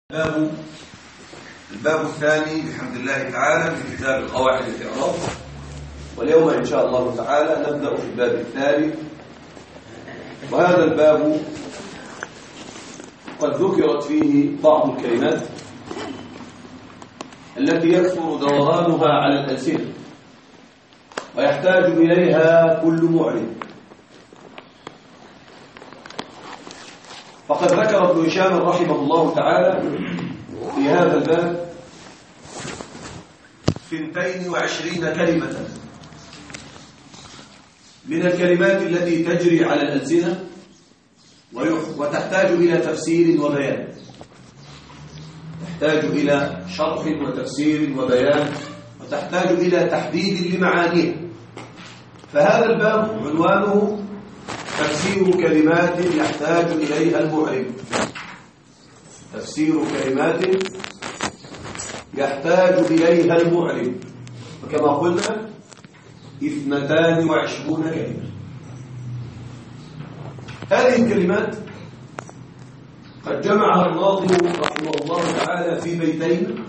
الباب الثاني بحمد الله تعالى من كتاب القواعد الإعراب، واليوم إن شاء الله تعالى نبدأ في الباب الثالث. وهذا الباب قد ذكرت فيه بعض الكلمات التي يكثر دورانها على الألسنة ويحتاج إليها كل معلم. فقد ذكر ابن هشام رحمه الله تعالى في هذا الباب 22 كلمة من الكلمات التي تجري على الألسنة وتحتاج إلى تفسير وبيان، تحتاج إلى شرح وتفسير وبيان، وتحتاج إلى تحديد لمعانيها. فهذا الباب عنوانه تفسير كلمات يحتاج إليها المعرب. تفسير كلمات يحتاج إليها المعرب، وكما قلنا 22 كلمة. هذه الكلمات قد جمعها الناظم رحمه الله تعالى في بيتين.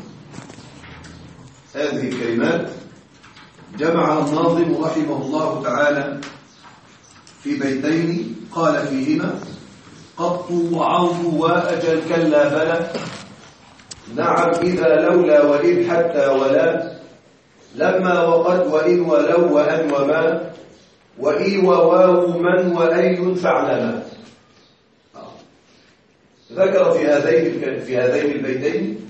هذه الكلمات جمعها الناظم رحمه الله تعالى في بيتين قال فيهما: قط وعوض وأجل كلا بلى، نعم إذا لولا وإذ حتى ولا، لما وقد وإن ولو وأن وما، وإي وواو من وأي فعلما. ذكر في هذين البيتين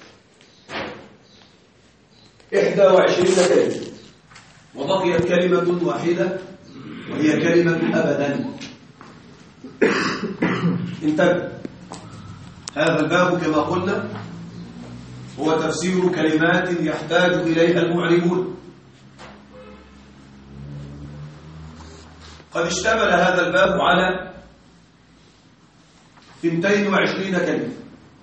21 كلمة، وبقيت كلمة واحدة وهي كلمة أبدا. انتبه، هذا الباب كما قلنا هو تفسير كلمات يحتاج إليها المعربون. قد اشتمل هذا الباب على 22 كلمة.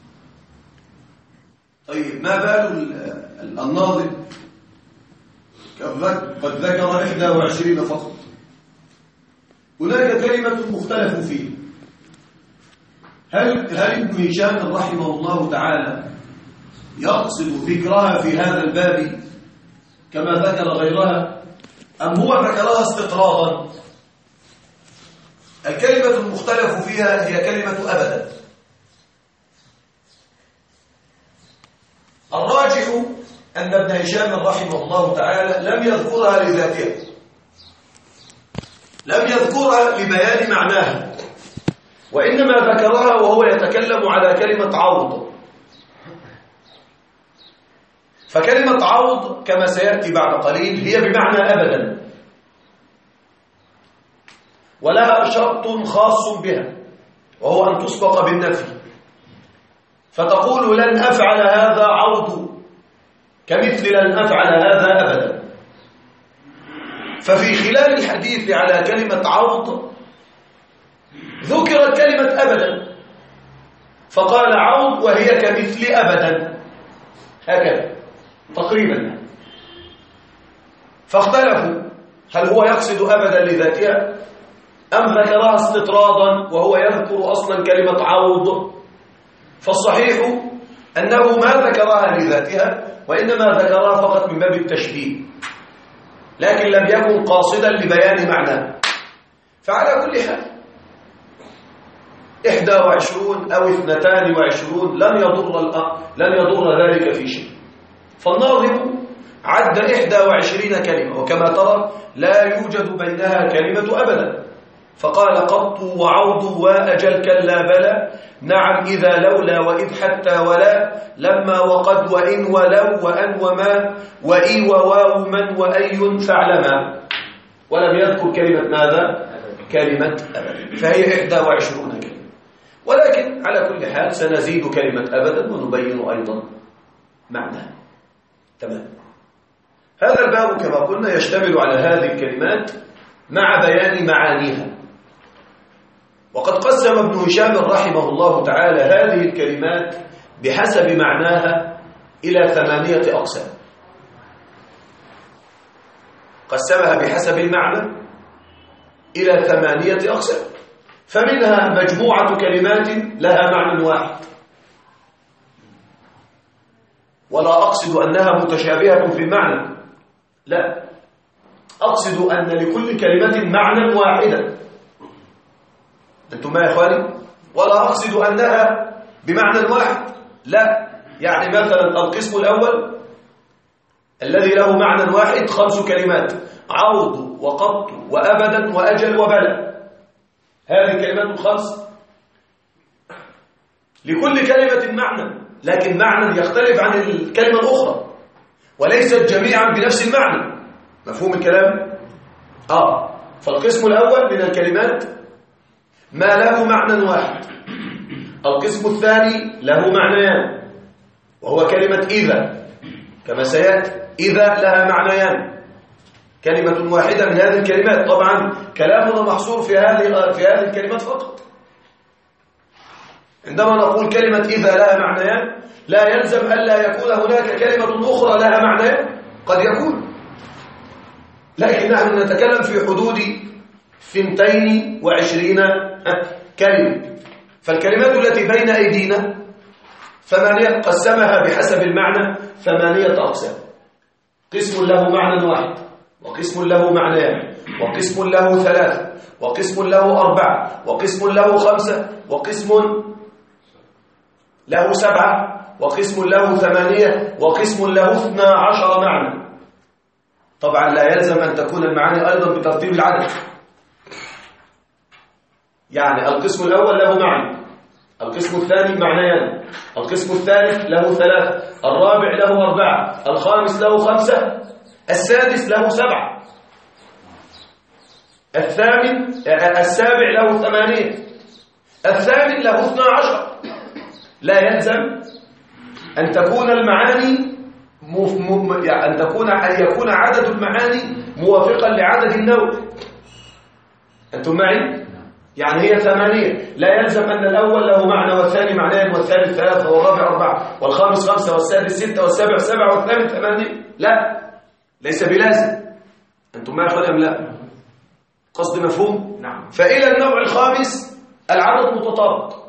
طيب، ما بال الناظم قد ذكر 21 فقط؟ هناك كلمة مختلف فيها. هل ابن هشام رحمه الله تعالى يقصد ذكرها في هذا الباب كما ذكر غيرها، أم هو ذكرها استطرادا؟ الكلمة المختلف فيها هي كلمة أبدا. الراجح أن ابن هشام رحمه الله تعالى لم يذكرها لذاتها، لم يذكرها لبيان معناها، وإنما ذكرها وهو يتكلم على كلمة عوض. فكلمة عوض كما سيأتي بعد قليل هي بمعنى أبدا، ولها شرط خاص بها وهو أن تسبق بالنفي، فتقول لن أفعل هذا عوض كمثل لن أفعل هذا أبدا. ففي خلال الحديث على كلمة عوض ذكرت كلمة أبدا، فقال عوض وهي كمثل أبدا، هكذا تقريبا. فاختلفوا هل هو يقصد أبدا لذاتها أم ذكرها استطرادا وهو يذكر أصلا كلمة عوض. فالصحيح أنه ما ذكرها لذاتها، وإنما ذكرها فقط من باب التشبيه، لكن لم يكن قاصدا لبيان معناه. فعلى كل حال 21 أو 22 لن يضر ذلك في شيء. فالناظم عد 21 كلمة، وكما ترى لا يوجد بينها كلمة أبدا. فقال: قط وعوض وأجل كلا بلى، نعم إذا لولا وإذ حتى ولا، لما وقد وإن ولو وأن وما، وإي وواو من وأي فعلما. ولم يذكر كلمة ماذا؟ كلمة أبدا. فهي 21 كلمة، ولكن على كل حال سنزيد كلمة أبدا ونبين أيضا معناها. تمام. هذا الباب كما قلنا يشتمل على هذه الكلمات مع بيان معانيها. وقد قسم ابن هشام رحمه الله تعالى هذه الكلمات بحسب معناها إلى 8 أقسام. قسمها بحسب المعنى إلى 8 أقسام، فمنها مجموعة كلمات لها معنى واحد، ولا أقصد أنها متشابهة في المعنى، لا، أقصد أن لكل كلمة معنى واحدا. أنتم ما يا إخواني؟ ولا أقصد أنها بمعنى واحد، لا. يعني مثلا القسم الأول الذي له معنى واحد 5 كلمات: عوض وقط وأبدا وأجل وبلى. هذه الكلمات ال5 لكل كلمة معنى، لكن معنى يختلف عن الكلمة الأخرى، وليست جميعا بنفس المعنى. مفهوم الكلام؟ فالقسم الأول من الكلمات ما له معنى واحد. القسم الثاني له معنيان، وهو كلمة إذا، كما سيأتي. إذا لها معنيان، كلمة واحدة من هذه الكلمات. طبعا كلامنا محصور في هذه الكلمات فقط. عندما نقول كلمة إذا لها معنيان، لا يلزم ألا يكون هناك كلمة أخرى لها معنيان، قد يكون، لكن نحن نتكلم في حدود 22 كلمة. فالكلمات التي بين أيدينا 8 قسمها بحسب المعنى 8 أقسام: قسم له معنى واحد، وقسم له معنيان، وقسم له 3، وقسم له 4، وقسم له 5، وقسم له 7، وقسم له 8، وقسم له 12 معنى. طبعا لا يلزم أن تكون المعاني أيضا بترتيب العدد. يعني القسم الأول له معنى، القسم الثاني معنيان، القسم الثالث له 3، الرابع له 4، الخامس له 5، السادس له 7، السابع له 8، الثامن له 12. لا يلزم أن تكون المعاني أن يكون عدد المعاني موافقا لعدد النوع. أنتم معي؟ يعني هي 8، لا يلزم أن الأول له معنى، والثاني معنيان، والثالث 3، والرابع 4، والخامس 5، والسادس 6، والسابع 7، والثامن 8. لا، ليس بلازم. أنتم معي أخواني أم لا؟ قصد مفهوم؟ نعم. فإلى النوع الخامس العدد متطابق.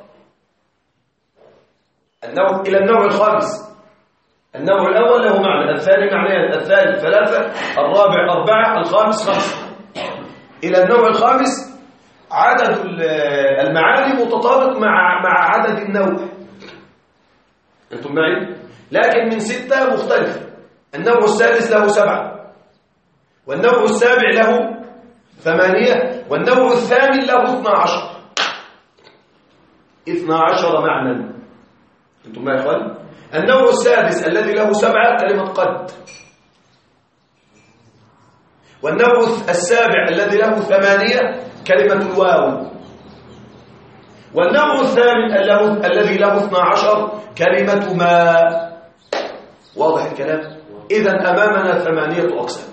إلى النوع الخامس، النوع الأول له معنى، الثاني معنيان، الثالث 3، الرابع 4، الخامس 5. إلى النوع الخامس عدد المعاني متطابق مع عدد النوع. أنتم معي؟ لكن من 6 مختلف. النوع السادس له 7، والنوع السابع له 8، والنوع الثامن له 12 معنى. أنتم معي يا إخوان؟ النوع السادس الذي له 7 كلمة قد، والنوع السابع الذي له 8 كلمة الواو، والنوع الثامن الذي له 12 كلمة ما. واضح الكلام؟ إذن أمامنا 8 أقسام،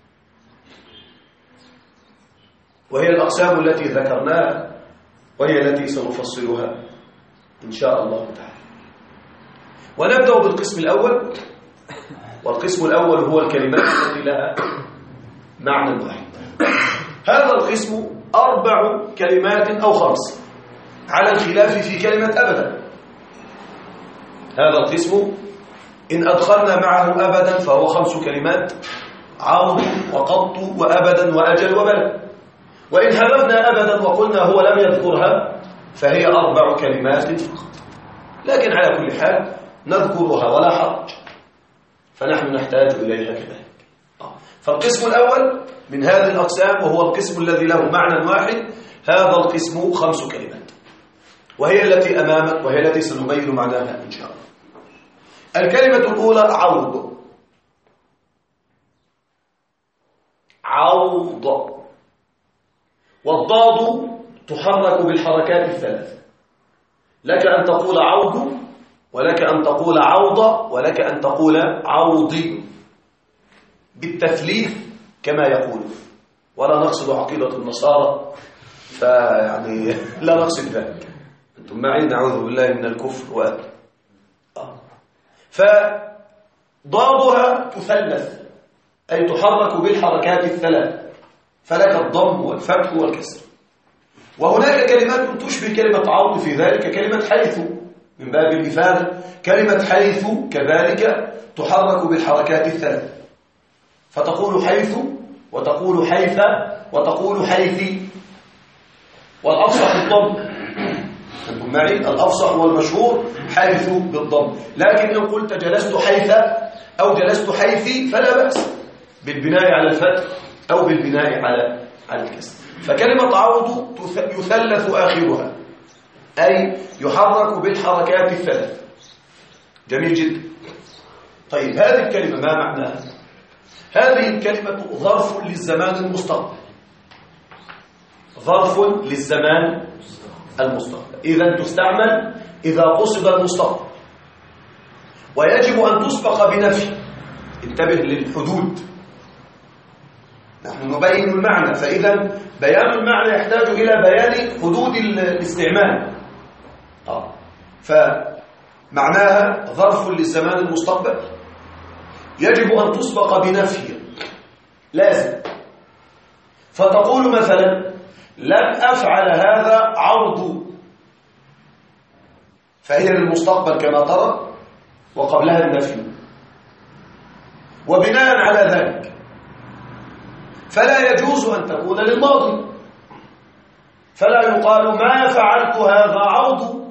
وهي الأقسام التي ذكرناها، وهي التي سنفصلها إن شاء الله تعالى. ونبدأ بالقسم الأول، والقسم الأول هو الكلمات التي لها معنى واحد. هذا القسم 4 كلمات أو 5 على الخلاف في كلمة أبدا. هذا القسم إن أدخلنا معه أبدا فهو 5 كلمات: عوض وقط وأبدا وأجل وبلى. وإن حذفنا أبدا وقلنا هو لم يذكرها فهي 4 كلمات فقط. لكن على كل حال نذكرها ولا حرج، فنحن نحتاج إليها كذلك. فالقسم الأول من هذه الأقسام وهو القسم الذي له معنى واحد، هذا القسم 5 كلمات، وهي التي أمامك، وهي التي سنبين معناها إن شاء الله. الكلمة الأولى عوض. عوض، والضاد تحرك بالحركات الثلاث. لك أن تقول عوض، ولك أن تقول عوض، ولك أن تقول عوضي بالتثليث كما يقول، ولا نقصد عقيدة النصارى، فيعني لا نقصد ذلك. أنتم معي؟ نعوذ بالله من الكفر فضادها تثلث، أي تحرك بالحركات الثلاث، فلك الضم والفتح والكسر. وهناك كلمات تشبه كلمة عوض في ذلك، كلمة حيث، من باب الإفادة. كلمة حيث كذلك تحرك بالحركات الثلاث، فتقول حيث وتقول حيث وتقول حيث، والأفصح الضم. أنتم معي؟ الأفصح والمشهور حيث بالضم، لكن إن قلت جلست حيث أو جلست حيث فلا بأس بالبناء على الفتح أو بالبناء على الكسر. فكلمة عوض يثلث آخرها، أي يحرك بالحركات الثلاث. جميل جدا. طيب هذه الكلمة ما معناها؟ هذه الكلمة ظرف للزمان المستقبل، ظرف للزمان المستقبل، إذا تستعمل إذا قصد المستقبل، ويجب أن تسبق بنفي. انتبه للحدود، نحن نبين المعنى، فإذا بيان المعنى يحتاج إلى بيان حدود الاستعمال. فمعناها ظرف للزمان المستقبل يجب أن تسبق بنفي لازم. فتقول مثلا لن أفعل هذا عرض، فهي للمستقبل كما ترى وقبلها النفي، وبناء على ذلك فلا يجوز أن تكون للماضي، فلا يقال ما فعلت هذا عرض،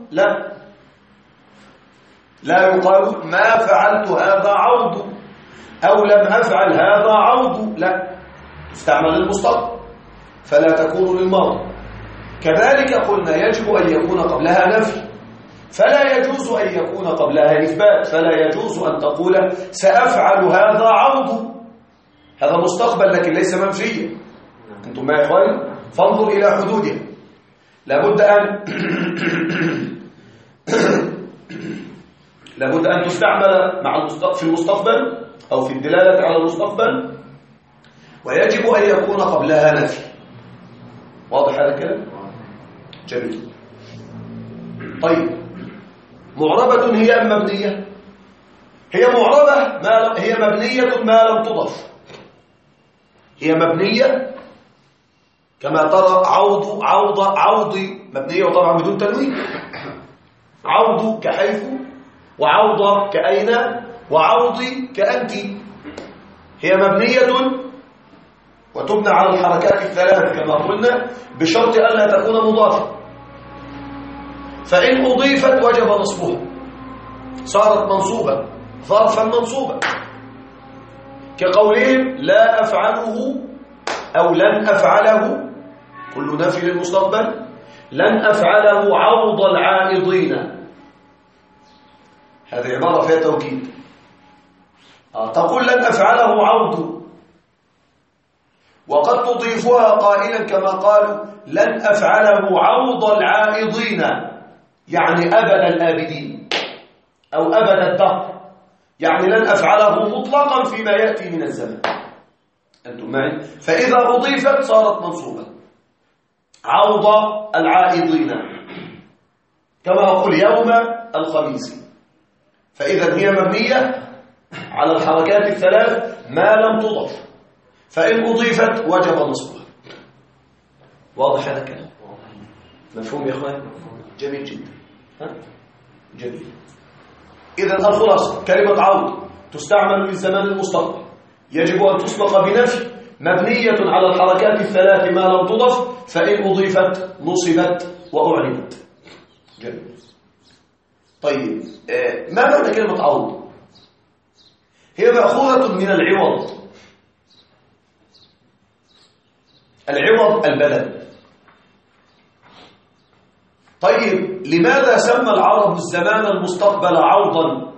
لا يقال ما فعلت هذا عرض أو لم أفعل هذا عرض، لا، تستعمل للمستقبل فلا تكون للماضي. كذلك قلنا يجب أن يكون قبلها نفي، فلا يجوز أن يكون قبلها إثبات، فلا يجوز أن تقول سأفعل هذا عرض، هذا مستقبل لكن ليس منفيا. أنتم معي يا إخواني؟ فانظر إلى حدودها. لابد أن تستعمل في المستقبل أو في الدلالة على المستقبل، ويجب أن يكون قبلها نفي. واضح هذا الكلام؟ جميل. طيب معربة هي أم مبنية؟ هي معربة، هي مبنية ما لم تضف. هي مبنية كما ترى عوضي مبنية وطبعا بدون تنوين. عوض كحيث، وعوض كأين، وعوضي كأنت. هي مبنية وتبنى على الحركات الثلاث كما قلنا، بشرط ألا تكون مضافة. فإن أضيفت وجب نصبها، صارت منصوبة، ظرفا منصوبا، كقولهم لا أفعله أو لن أفعله، كل نفي للمستقبل. لن أفعله عوض العائضين، هذه عبارة فيها توكيد. تقول لن أفعله عوض، وقد تضيفها قائلا كما قالوا لن أفعله عوض العائضين، يعني أبد الآبدين أو أبد الدهر، يعني لن أفعله مطلقا فيما يأتي من الزمن. أنتم معي؟ فإذا أضيفت صارت منصوبة، عوض العائضين، كما أقول يوم الخميس. فإذا هي مبنية على الحركات الثلاث ما لم تضف، فإن أضيفت وجب نصبها. واضح هذا الكلام؟ مفهوم يا أخوان؟ جميل جدا. جميل. إذن الخلاصة كلمة عوض تستعمل في الزمان المستقبل، يجب أن تسبق بنفي، مبنية على الحركات الثلاث ما لم تضف، فإن أضيفت نصبت وأعلمت. جميل. طيب ما معنى كلمة عوض؟ هي مأخوذة من العوض. العوض البدل. طيب لماذا سمى العرب الزمان المستقبل عوضا؟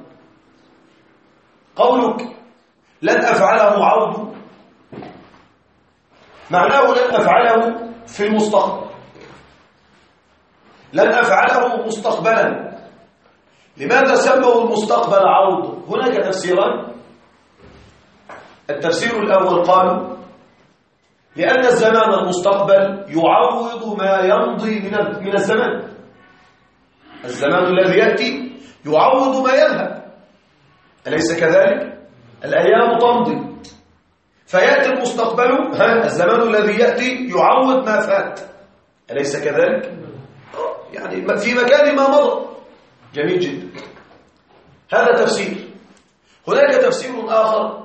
قولك لن أفعله عوض معناه لن أفعله في المستقبل، لن أفعله مستقبلا. لماذا سموا المستقبل عوض؟ هناك تفسيران. التفسير الأول قالوا لأن الزمان المستقبل يعوض ما يمضي من الزمان. الزمان الذي يأتي يعوض ما يذهب، أليس كذلك؟ الأيام تمضي، فيأتي المستقبل، الزمان الذي يأتي يعوض ما فات، أليس كذلك؟ يعني في مكان ما مضى. جميل جدا. هذا تفسير. هناك تفسير آخر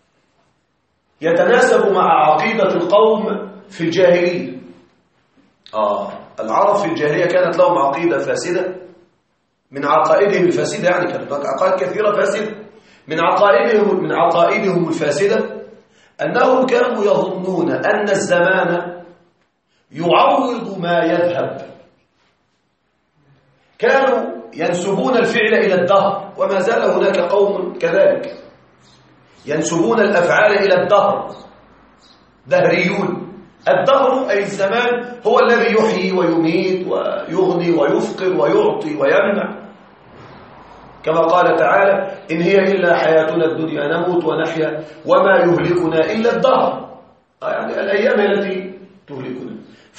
يتناسب مع عقيدة القوم في الجاهلية. العرب في الجاهلية كانت لهم عقيدة فاسدة من عقائدهم الفاسدة، يعني كانت هناك عقائد كثيرة فاسدة. من عقائدهم الفاسدة أنهم كانوا يظنون أن الزمان يعوض ما يذهب. كانوا ينسبون الفعل إلى الدهر، وما زال هناك قوم كذلك ينسبون الأفعال إلى الدهر، دهريون. الدهر أي الزمان هو الذي يحيي ويميت ويغني ويفقر ويعطي ويمنع، كما قال تعالى: إن هي إلا حياتنا الدنيا نموت ونحيا وما يهلكنا إلا الدهر، يعني الأيام التي تهلكنا.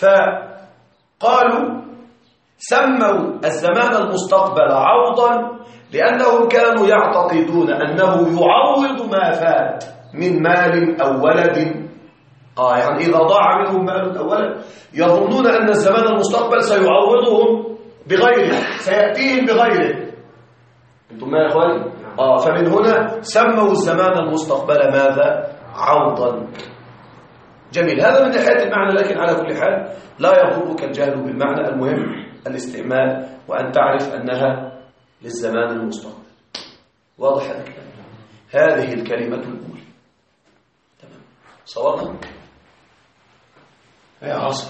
فقالوا سموا الزمان المستقبل عوضا لأنهم كانوا يعتقدون أنه يعوض ما فات من مال أو ولد. يعني إذا ضاع منهم مال أو ولد يظنون أن الزمان المستقبل سيعوضهم بغيره، سيأتيهم بغيره. أنتم ما يا إخواني؟ فمن هنا سموا الزمان المستقبل ماذا؟ عوضا. جميل. هذا من ناحية المعنى، لكن على كل حال لا يضرك الجهل بالمعنى. المهم الاستعمال وأن تعرف أنها للزمان المستقبل. واضح هذا الكلام؟ هذه الكلمة الأولى. تمام. صورنا يا عاصم.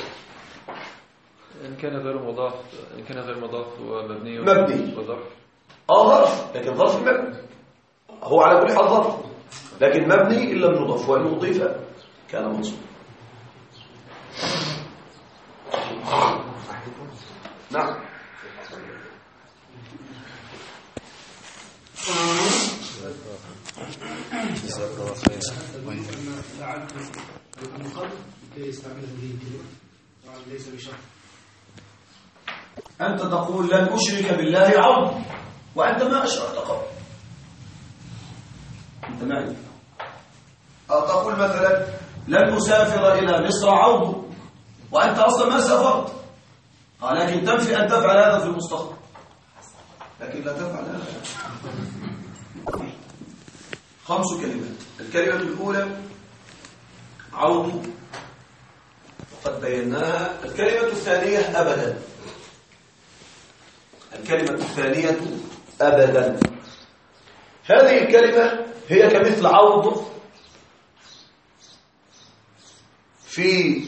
إن كان غير مضاف ومبني وظرف. ظرف، لكن ظرف مبني. هو على كل حال ظرف، لكن مبني إلا لم يضاف، وإن أضيف كان منصوبا. نعم. أنت تقول لن أشرك بالله عوض، وأنت ما أشركت قبل. أنت معي. تقول مثلا لن أسافر إلى مصر عوض، وأنت أصلا ما سافرت، لكن تنفي أن تفعل هذا في المستقبل، لكن لا تفعل هذا. 5 كلمات. الكلمة الأولى عوض، وقد بيناها. الكلمة الثانية أبدا. الكلمة الثانية أبدا. هذه الكلمة هي كمثل عوض في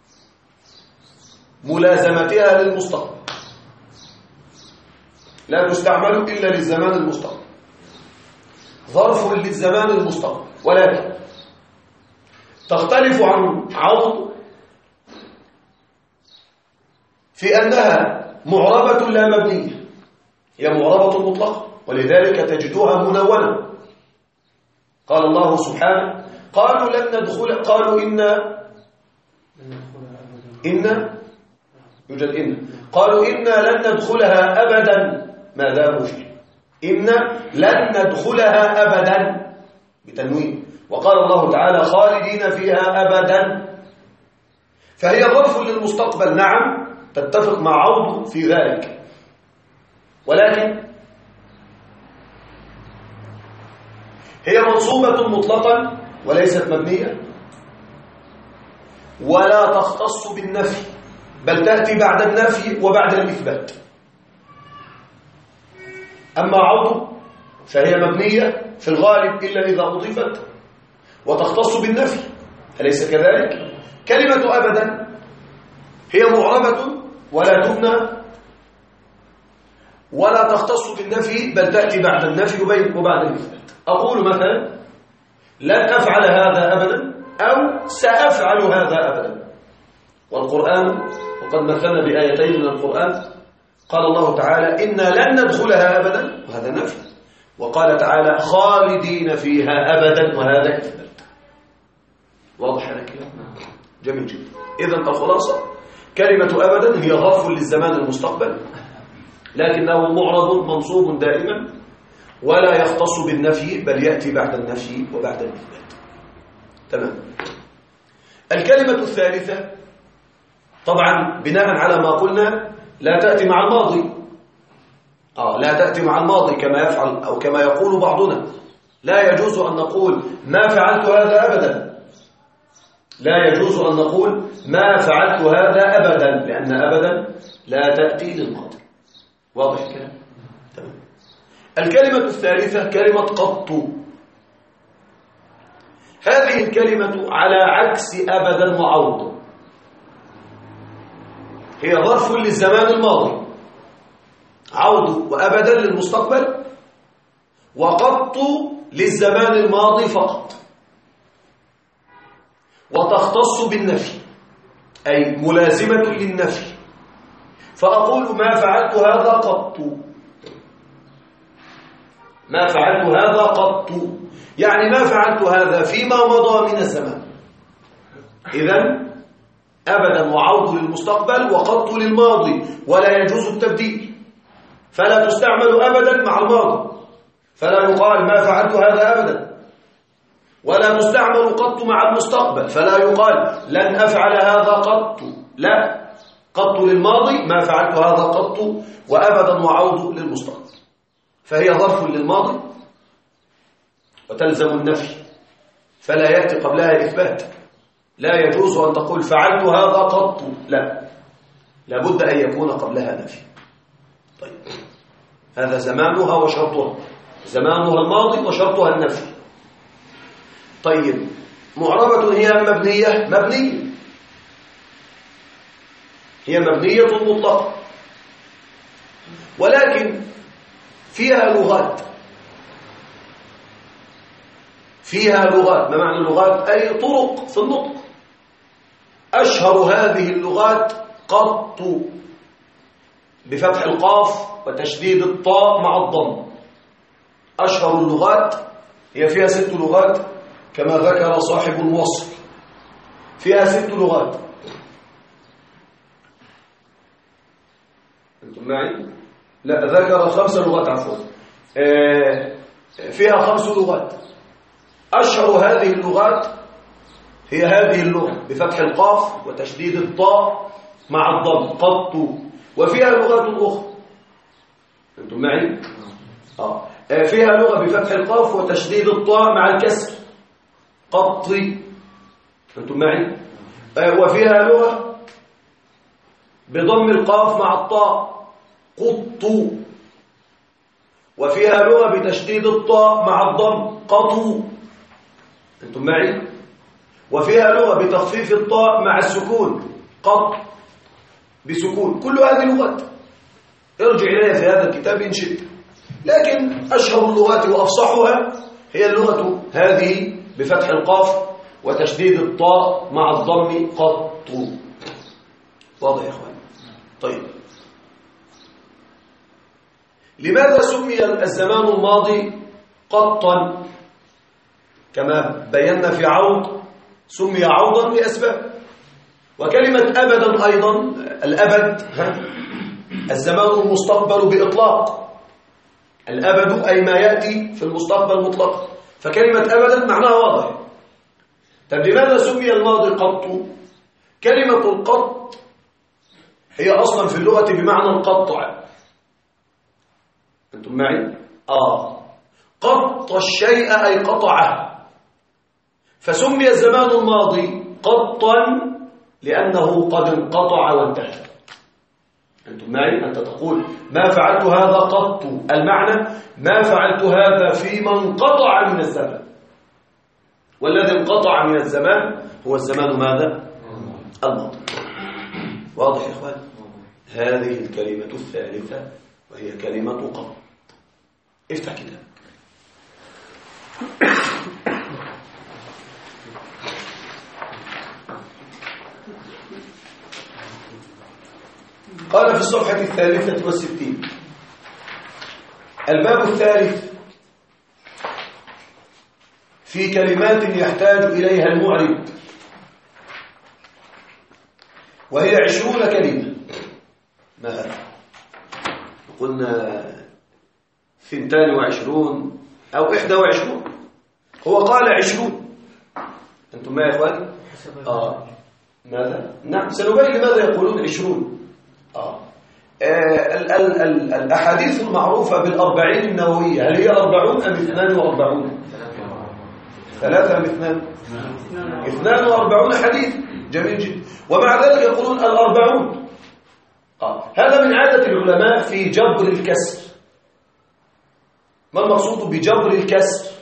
ملازمتها للمستقبل، لا تستعمل إلا للزمان المستقبل، ظرف للزمان المستقبل، ولكن تختلف عن عوض في أنها معربة لا مبنية. هي معربة مطلقة، ولذلك تجدها منونة. قال الله سبحانه: قالوا لن ندخل، قالوا يوجد إن، قالوا إنا لن ندخلها أبدا ما داموا فيه. إنا لن ندخلها أبدا بتنوين. وقال الله تعالى: خالدين فيها أبدا. فهي ظرف للمستقبل، نعم، تتفق مع عوض في ذلك، ولكن هي منصوبة مطلقا وليست مبنية، ولا تختص بالنفي، بل تأتي بعد النفي وبعد الإثبات. أما عوض فهي مبنية في الغالب إلا إذا أضيفت، وتختص بالنفي، أليس كذلك؟ كلمة أبدا هي معربة ولا تبنى ولا تختص بالنفي، بل تأتي بعد النفي وبعد الإثبات. أقول مثلا لن أفعل هذا أبدا، أو سأفعل هذا أبدا. والقرآن، وقد مثلنا بآيتين من القرآن، قال الله تعالى: إنا لن ندخلها أبدا، وهذا نفي، وقال تعالى: خالدين فيها أبدا، وهذا إثبات. واضح لك؟ جميل جدا. إذن الخلاصة: كلمة أبدا هي ظرف للزمان المستقبل، لكنه معرض منصوب دائما، ولا يختص بالنفي، بل يأتي بعد النفي وبعد الإثبات. تمام. الكلمة الثالثة طبعا بناء على ما قلنا لا تأتي مع الماضي، لا تأتي مع الماضي كما يفعل أو كما يقول بعضنا. لا يجوز أن نقول ما فعلت هذا أبدا، لا يجوز أن نقول ما فعلت هذا أبدا، لأن أبدا لا تأتي للماضي. واضح الكلام؟ تمام. الكلمة الثالثة كلمة قط. هذه الكلمة على عكس أبدا وعوض، هي ظرف للزمان الماضي، عوض وأبدا للمستقبل، وقط للزمان الماضي فقط، وتختص بالنفي أي ملازمة للنفي. فأقول ما فعلت هذا قط، ما فعلت هذا قط، يعني ما فعلت هذا فيما مضى من الزمان. إذن أبدا وعوض للمستقبل وقط للماضي، ولا يجوز التبديل، فلا تستعمل أبدا مع الماضي، فلا يقال ما فعلت هذا أبدا، ولا تستعمل قط مع المستقبل، فلا يقال لن أفعل هذا قط، لا، قط للماضي ما فعلت هذا قط، وأبدا وعوض للمستقبل، فهي ظرف للماضي وتلزم النفي، فلا يأتي قبلها إثبات. لا يجوز أن تقول فعلت هذا قط، لا، لابد أن يكون قبلها نفي. طيب، هذا زمانها وشرطها، زمانها الماضي وشرطها النفي. طيب، معربة هي مبنية؟ مبنية، هي مبنية مطلقة، ولكن فيها لغات، فيها لغات. ما معنى اللغات؟ أي طرق في النطق. أشهر هذه اللغات قط بفتح القاف وتشديد الطاء مع الضم. أشهر اللغات هي فيها 6 لغات كما ذكر صاحب الوصف، فيها 6 لغات. أنتم معي؟ لا، ذكر 5 لغات عفوا، فيها 5 لغات. أشهر هذه اللغات هي هذه اللغة بفتح القاف وتشديد الطاء مع الضم، قط. وفيها لغات أخرى، أنتم معي؟ فيها لغة بفتح القاف وتشديد الطاء مع الكسر، قطي، أنتم معي؟ وفيها لغة بضم القاف مع الطاء، قط. وفيها لغة بتشديد الطاء مع الضم، قطو، أنتم معي؟ وفيها لغة بتخفيف الطاء مع السكون، قط بسكون. كل هذه لغات، ارجع إليها في هذا الكتاب إن شئت. لكن أشهر اللغات وأفصحها هي اللغة هذه بفتح القاف وتشديد الطاء مع الضم، قط. واضح يا إخوان؟ طيب، لماذا سمي الزمان الماضي قطا؟ كما بينا في عوض سمي عوضا لأسباب. وكلمة أبدا أيضا، الأبد الزمان المستقبل بإطلاق، الأبد أي ما يأتي في المستقبل مطلقا، فكلمة أبدا معناها واضح. طب لماذا سمي الماضي قط؟ كلمة القط هي أصلا في اللغة بمعنى القطع، أنتم معي؟ قط الشيء أي قطعه، فسمي الزمان الماضي قطا لأنه قد انقطع وانتهى. أنتم معي؟ أنت تقول ما فعلت هذا قط، المعنى ما فعلت هذا فيما انقطع من الزمان، والذي انقطع من الزمان هو الزمان ماذا؟ الماضي. واضح يا إخوان؟ هذه الكلمة الثالثة وهي كلمة قط. افتح كتاب. قال في الصفحة 63 الباب الثالث في كلمات يحتاج إليها المعرب، وهي 20 كلمة. ما هذا؟ قلنا 22 أو 21، هو قال 20. أنتم ما يا إخواني؟ ماذا؟ نعم، سنبين لماذا يقولون 20. الأحاديث المعروفة بالأربعين النووية هل هي 40 أم 42؟ 3 أم 2؟ 42 حديث. جميل جدا. ومع ذلك يقولون 40. هذا من عادة العلماء في جبر الكسر. ما المقصود بجبر الكسر؟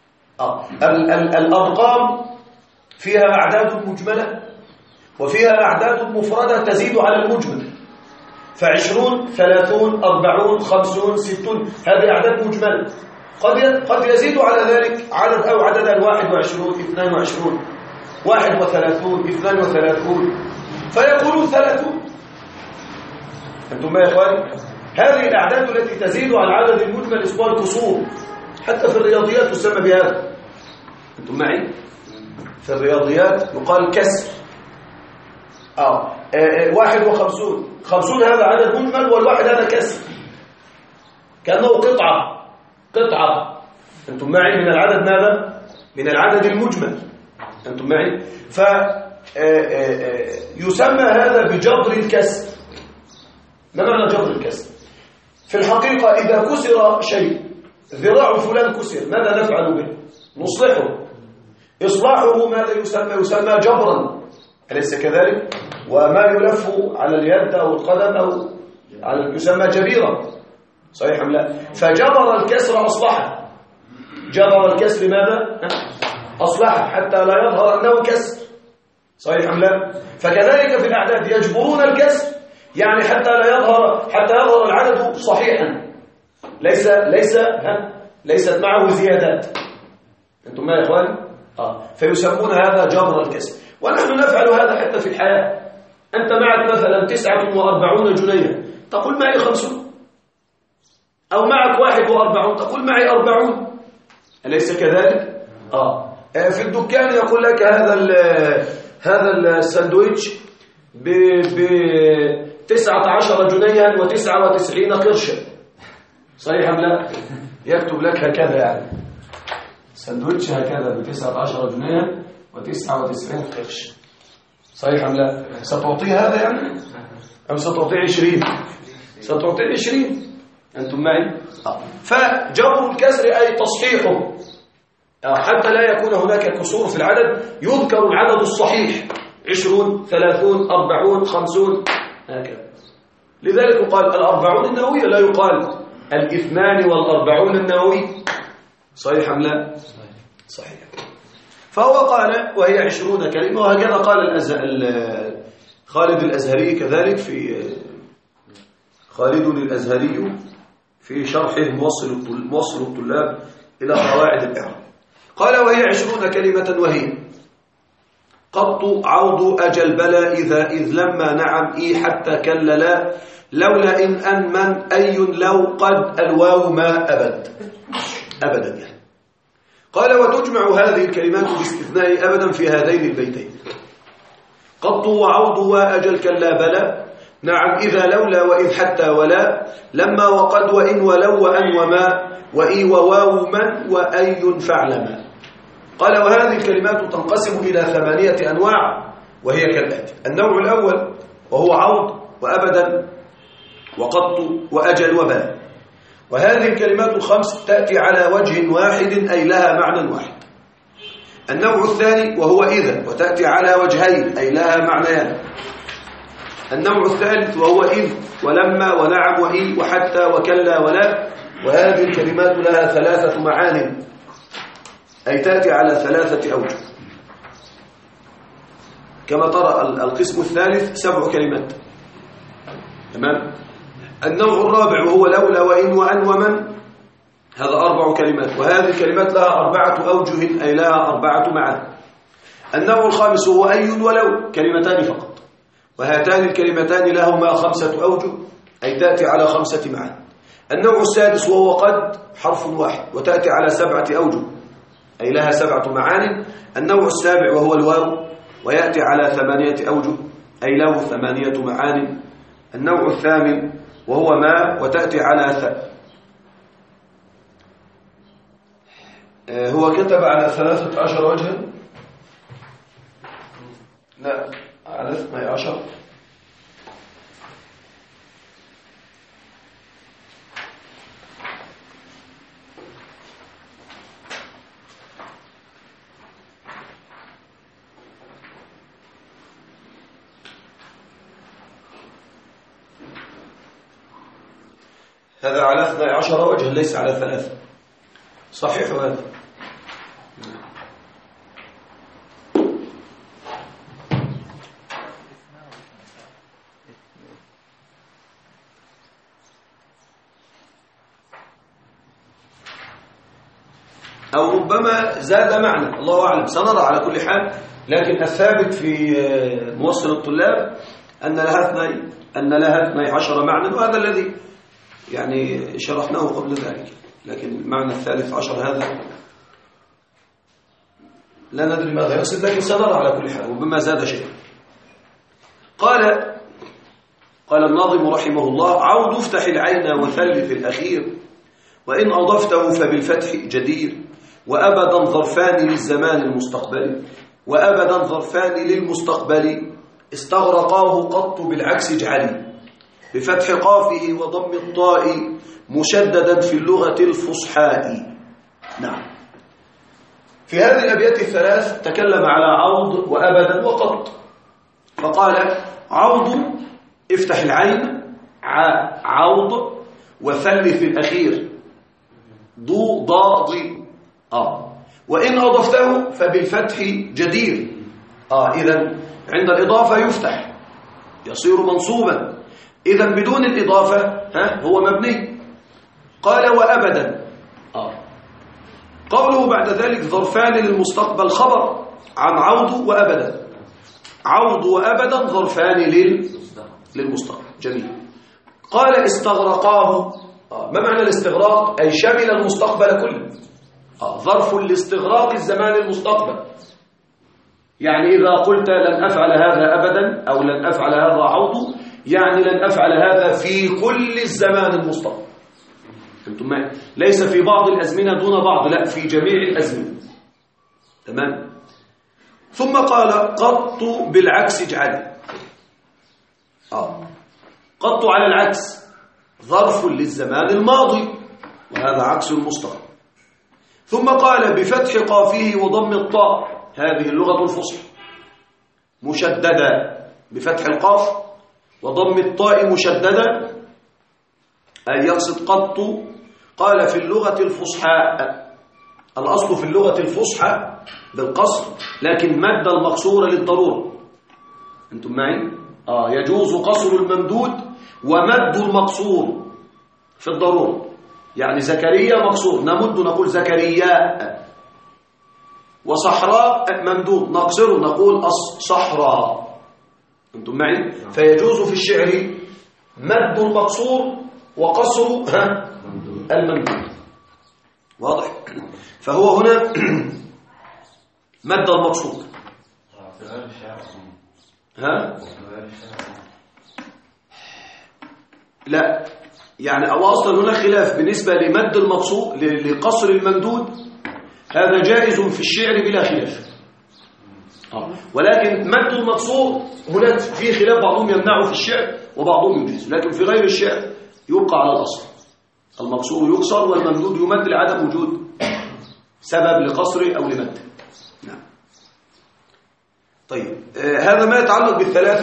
الأرقام فيها أعداد مجملة وفيها أعداد مفردة تزيد على المجمل، ف20 30 40 50 60 هذه أعداد مجملة. قد يزيد على ذلك عدد أو عددا 21 22 31 32 فيقولون 30. أنتم ما يا إخواني؟ هذه الأعداد التي تزيد على العدد المجمل اسمها الكسور. حتى في الرياضيات تسمى بهذا. أنتم معي؟ في الرياضيات يقال كسر. 51 50 هذا عدد مجمل والواحد هذا كسر، كأنه قطعة. أنتم معي؟ من العدد ماذا؟ من العدد المجمل. أنتم معي؟ يسمى هذا بجبر الكسر. ما معنى جبر الكسر؟ في الحقيقة إذا كسر شيء، ذراع فلان كسر، ماذا نفعل به؟ نصلحه. إصلاحه ماذا يسمى جبرا، أليس كذلك؟ وما يلف على اليد أو القدم أو يسمى جبيرا، صحيح أم لا؟ فجبر الكسر أصلحه. جبر الكسر ماذا؟ أصلحه حتى لا يظهر أنه كسر، صحيح أم لا؟ فكذلك في الأعداد يجبرون الكسر، يعني حتى يظهر العدد صحيحا، ليست معه زيادات. أنتم ما يا إخواني؟ فيسمون هذا جبر الكسر. ونحن نفعل هذا حتى في الحياة. أنت معك مثلا 49 جنيها تقول معي 50، أو معك 41 تقول معي 40، أليس كذلك؟ في الدكان يقول لك هذا الساندويتش ب 19 جنيها و99 قرشا، صحيح أم لا؟ يكتب لك هكذا، يعني ساندويتش هكذا ب 19 جنيها و99 قرش، صحيح أم لا؟ ستعطيه هذا يعني؟ أم ستعطيه 20؟ ستعطيه 20. أنتم معي؟ فجبر الكسر أي تصحيحه حتى لا يكون هناك كسور في العدد، يذكر العدد الصحيح 20 30 40 50 هكذا. لذلك قال 40 النووية، لا يقال 42 النووي، صحيح أم لا؟ صحيح. فهو قال وهي 20 كلمة، وهكذا قال خالد الأزهري كذلك في خالد الأزهري في شرحه موصل الطلاب إلى قواعد الإعراب. قال وهي 20 كلمة، وهي قط عوض أجل بلا إذ لما نعم حتى كلا لا لولا إن من أي لو قد الواو ما أبدا يعني. قال وتجمع هذه الكلمات باستثناء أبدا في هذين البيتين: قط وعوض وأجل كلا بلا نعم إذا لولا وإذ حتى ولا لما وقد وإن ولو وأن وما وإي وواو من وأي فعلما. قال وهذه الكلمات تنقسم إلى 8 أنواع، وهي كالآتي: النوع الأول وهو عوض وأبدا وقط وأجل وبلا، وهذه الكلمات الخمس تأتي على وجه واحد أي لها معنى واحد. النوع الثاني وهو إذا، وتأتي على وجهين أي لها معنيان. النوع الثالث وهو إذ ولما ونعم وإي وحتى وكلا ولا، وهذه الكلمات لها 3 معان أي تأتي على 3 أوجه. كما ترى القسم الثالث 7 كلمات، تمام. النوع الرابع وهو لولا وإن وأن ومن، هذا 4 كلمات، وهذه الكلمات لها 4 أوجه أي لها 4 معان. النوع الخامس هو أي ولو، كلمتان فقط، وهاتان الكلمتان لهما 5 أوجه أي تأتي على 5 معان. النوع السادس وهو قد حرف واحد وتأتي على 7 أوجه أي لها 7 معان. النوع السابع وهو الواو ويأتي على 8 أوجه أي له 8 معان. النوع الثامن وهو ما وتأتي على هو كتب على 13 وجها، لا على 12. هذا على 12 وجها ليس على 3. صحيح هذا. أو ربما زاد معنى، الله أعلم، سنرى على كل حال. لكن الثابت في موصل الطلاب أن لها 12 معنى، وهذا الذي يعني شرحناه قبل ذلك. لكن المعنى 13 هذا لا ندري ماذا يقصد، لكن سنرى على كل حال، ربما زاد شيء. قال الناظم رحمه الله: عود افتح العين وثلث الأخير، وإن أضفته فبالفتح جدير، وأبدا ظرفان للزمان المستقبل، وأبدا ظرفان للمستقبل، استغرقاه قط بالعكس اجعلي، بفتح قافه وضم الطاء، مشددا في اللغة الفصحاء. نعم. في هذه الأبيات الثلاث تكلم على عوض وأبدا وقط، فقال: عوض افتح العين، عوض، وثلث الأخير، ضو ضا ضي، وإن أضفته فبالفتح جدير. إذن عند الإضافة يفتح يصير منصوبا، إذن بدون الإضافة هو مبني. قال: وأبدا. قوله بعد ذلك: ظرفان للمستقبل، خبر عن عوض وأبدا. عوض وأبدا ظرفان للمستقبل. جميل. قال: استغرقاه. ما معنى الاستغراق؟ أي شمل المستقبل كله. ظرف لاستغراق الزمان المستقبل. يعني إذا قلت لن أفعل هذا أبدا أو لن أفعل هذا عوض، يعني لن أفعل هذا في كل الزمان المستقبل. أنتم معي؟ ليس في بعض الأزمنة دون بعض، لا، في جميع الأزمنة. تمام. ثم قال: قط بالعكس اجعل. قط على العكس ظرف للزمان الماضي، وهذا عكس المستقبل. ثم قال: بفتح قافه وضم الطاء، هذه اللغة الفصحى، مشددة، بفتح القاف وضم الطاء مشددة، أي يقصد قط. قال: في اللغة الفصحى، الأصل في اللغة الفصحى بالقصر، لكن مد المقصور للضرورة. أنتم معي؟ يجوز قصر الممدود ومد المقصور في الضرورة. يعني زكريا مقصور نمد نقول زكرياء، وصحراء ممدود نقصر نقول صحراء. أنتم معي؟ فيجوز في الشعر مد المقصور وقصر الممدود. واضح؟ فهو هنا مد المقصور. لا، يعني أو أصلا هنا خلاف بالنسبة لمد المقصور لقصر الممدود، هذا جائز في الشعر بلا خلاف. ولكن مد المقصور هناك في خلاف، بعضهم يمنعه في الشعر وبعضهم يجيز، لكن في غير الشعر يبقى على الأصل، المقصور يقصر والممدود يمد لعدم وجود سبب لقصره أو لمد. نعم. طيب، هذا ما يتعلق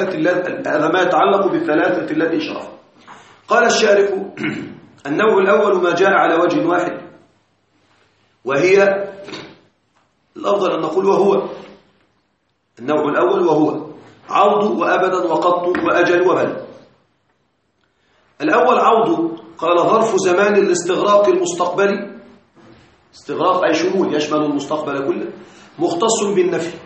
بالثلاثة التي شرحها. قال الشارح: النوع الأول ما جاء على وجه واحد، وهي الأفضل أن نقول وهو النوع الأول، وهو عوض وأبدا وقط وأجل وبل. الأول عوض، قال: ظرف زمان الاستغراق المستقبلي، استغراق أي شمول يشمل المستقبل كله، مختص بالنفي،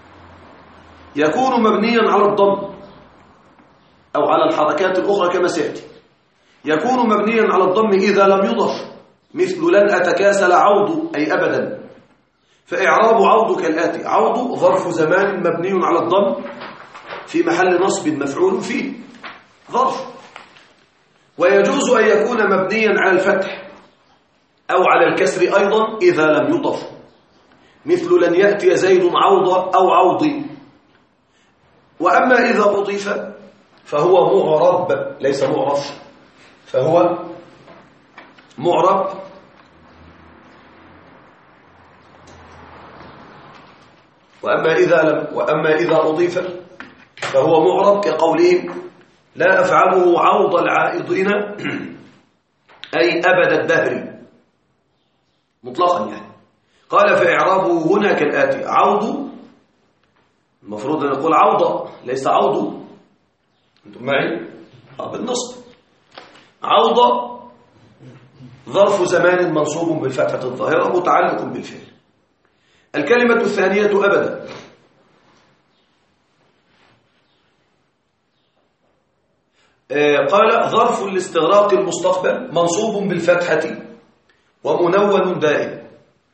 يكون مبنيا على الضم أو على الحركات الأخرى كما سيأتي. يكون مبنيا على الضم إذا لم يضف، مثل لن أتكاسل عوض أي أبدا. فإعراب عوض كالآتي: عوض ظرف زمان مبني على الضم في محل نصب مفعول فيه، ظرف. ويجوز أن يكون مبنيا على الفتح أو على الكسر أيضا إذا لم يضف، مثل لن يأتي زيد عوض أو عوضي. وأما إذا أضيف فهو معرب ليس معرف، فهو معرب. وأما إذا أضيف فهو معرب، كقولهم: لا أفعله عوض العائضين أي أبد الدهر مطلقا يعني. قال فإعرابه هنا كالآتي: عوض، المفروض أن نقول عوضة ليس عوض، أنتم معي؟ بالنصب. عوضة ظرف زمان منصوب بالفتحة الظاهرة متعلق بالفعل. الكلمة الثانية أبدا. قال ظرف الاستغراق المستقبل منصوب بالفتحة ومنون دائم.